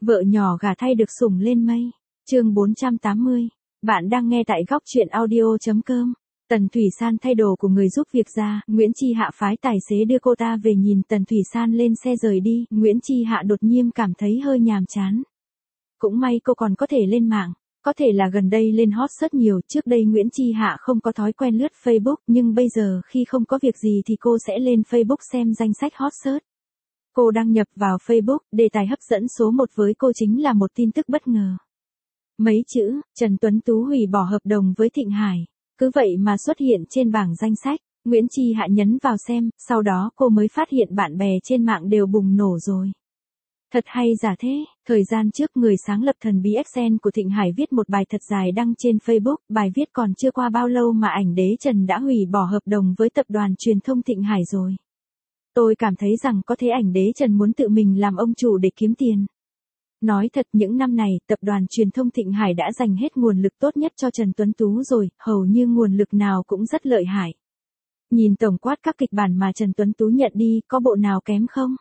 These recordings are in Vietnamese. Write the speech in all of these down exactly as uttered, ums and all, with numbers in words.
Vợ nhỏ gả thay được sủng lên mây. Chương bốn trăm tám mươi. Bạn đang nghe tại góc truyện audio chấm com. Tần Thủy San thay đồ của người giúp việc ra, Nguyễn Chi Hạ phái tài xế đưa cô ta về. Nhìn Tần Thủy San lên xe rời đi, Nguyễn Chi Hạ đột nhiên cảm thấy hơi nhàm chán. Cũng may cô còn có thể lên mạng. Có thể là gần đây lên hot search nhiều, trước đây Nguyễn Chi Hạ không có thói quen lướt Facebook, nhưng bây giờ khi không có việc gì thì cô sẽ lên Facebook xem danh sách hot search. Cô đăng nhập vào Facebook, đề tài hấp dẫn số một với cô chính là một tin tức bất ngờ. Mấy chữ, Trần Tuấn Tú hủy bỏ hợp đồng với Thịnh Hải. Cứ vậy mà xuất hiện trên bảng danh sách, Nguyễn Chi Hạ nhấn vào xem, sau đó cô mới phát hiện bạn bè trên mạng đều bùng nổ rồi. Thật hay giả thế, thời gian trước người sáng lập thần bí Excel của Thịnh Hải viết một bài thật dài đăng trên Facebook, bài viết còn chưa qua bao lâu mà ảnh đế Trần đã hủy bỏ hợp đồng với tập đoàn truyền thông Thịnh Hải rồi. Tôi cảm thấy rằng có thể ảnh đế Trần muốn tự mình làm ông chủ để kiếm tiền. Nói thật những năm này, tập đoàn truyền thông Thịnh Hải đã dành hết nguồn lực tốt nhất cho Trần Tuấn Tú rồi, hầu như nguồn lực nào cũng rất lợi hại. Nhìn tổng quát các kịch bản mà Trần Tuấn Tú nhận đi, có bộ nào kém không?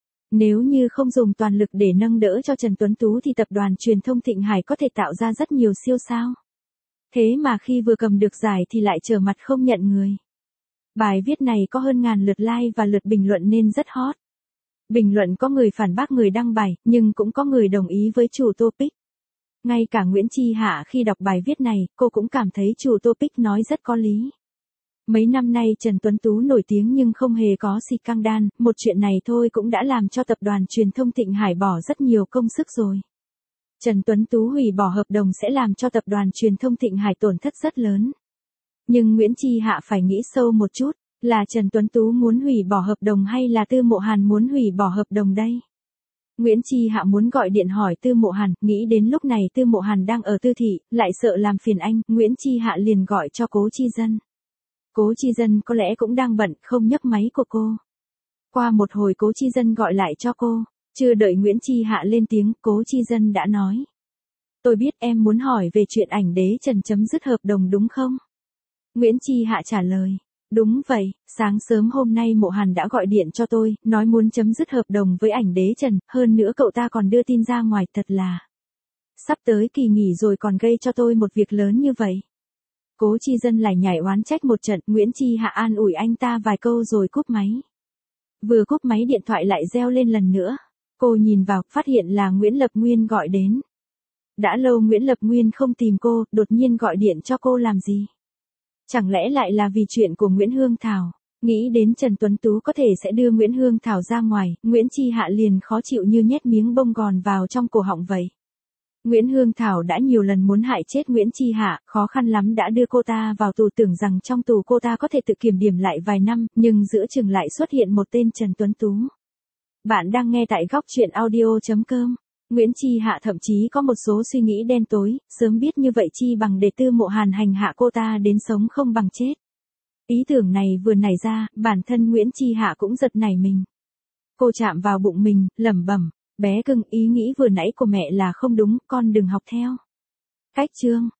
Nếu như không dùng toàn lực để nâng đỡ cho Trần Tuấn Tú thì tập đoàn truyền thông Thịnh Hải có thể tạo ra rất nhiều siêu sao. Thế mà khi vừa cầm được giải thì lại trở mặt không nhận người. Bài viết này có hơn ngàn lượt like và lượt bình luận nên rất hot. Bình luận có người phản bác người đăng bài, nhưng cũng có người đồng ý với chủ topic. Ngay cả Nguyễn Chi Hạ khi đọc bài viết này, cô cũng cảm thấy chủ topic nói rất có lý. Mấy năm nay Trần Tuấn Tú nổi tiếng nhưng không hề có scandal, một chuyện này thôi cũng đã làm cho tập đoàn truyền thông Thịnh Hải bỏ rất nhiều công sức rồi. Trần Tuấn Tú hủy bỏ hợp đồng sẽ làm cho tập đoàn truyền thông Thịnh Hải tổn thất rất lớn. Nhưng Nguyễn Chi Hạ phải nghĩ sâu một chút, là Trần Tuấn Tú muốn hủy bỏ hợp đồng hay là Tư Mộ Hàn muốn hủy bỏ hợp đồng đây? Nguyễn Chi Hạ muốn gọi điện hỏi Tư Mộ Hàn, nghĩ đến lúc này Tư Mộ Hàn đang ở Tư thị, lại sợ làm phiền anh, Nguyễn Chi Hạ liền gọi cho Cố Chi Dân. Cố Chi Dân có lẽ cũng đang bận, không nhấc máy của cô. Qua một hồi Cố Chi Dân gọi lại cho cô, chưa đợi Nguyễn Chi Hạ lên tiếng, Cố Chi Dân đã nói. Tôi biết em muốn hỏi về chuyện ảnh đế Trần chấm dứt hợp đồng đúng không? Nguyễn Chi Hạ trả lời. Đúng vậy, sáng sớm hôm nay Mộ Hàn đã gọi điện cho tôi, nói muốn chấm dứt hợp đồng với ảnh đế Trần, hơn nữa cậu ta còn đưa tin ra ngoài, thật là sắp tới kỳ nghỉ rồi còn gây cho tôi một việc lớn như vậy. Cố Chi Dân lại nhảy oán trách một trận, Nguyễn Chi Hạ an ủi anh ta vài câu rồi cúp máy. Vừa cúp máy điện thoại lại reo lên lần nữa. Cô nhìn vào, phát hiện là Nguyễn Lập Nguyên gọi đến. Đã lâu Nguyễn Lập Nguyên không tìm cô, đột nhiên gọi điện cho cô làm gì? Chẳng lẽ lại là vì chuyện của Nguyễn Hương Thảo? Nghĩ đến Trần Tuấn Tú có thể sẽ đưa Nguyễn Hương Thảo ra ngoài, Nguyễn Chi Hạ liền khó chịu như nhét miếng bông gòn vào trong cổ họng vậy. Nguyễn Hương Thảo đã nhiều lần muốn hại chết Nguyễn Chi Hạ, khó khăn lắm đã đưa cô ta vào tù, tưởng rằng trong tù cô ta có thể tự kiểm điểm lại vài năm, nhưng giữa chừng lại xuất hiện một tên Trần Tuấn Tú. Bạn đang nghe tại góc truyện audio chấm com. Nguyễn Chi Hạ thậm chí có một số suy nghĩ đen tối, sớm biết như vậy chi bằng để Tư Mộ Hàn hành hạ cô ta đến sống không bằng chết. Ý tưởng này vừa nảy ra, bản thân Nguyễn Chi Hạ cũng giật nảy mình. Cô chạm vào bụng mình, lẩm bẩm, bé cưng, ý nghĩ vừa nãy của mẹ là không đúng, con đừng học theo. Cách chương,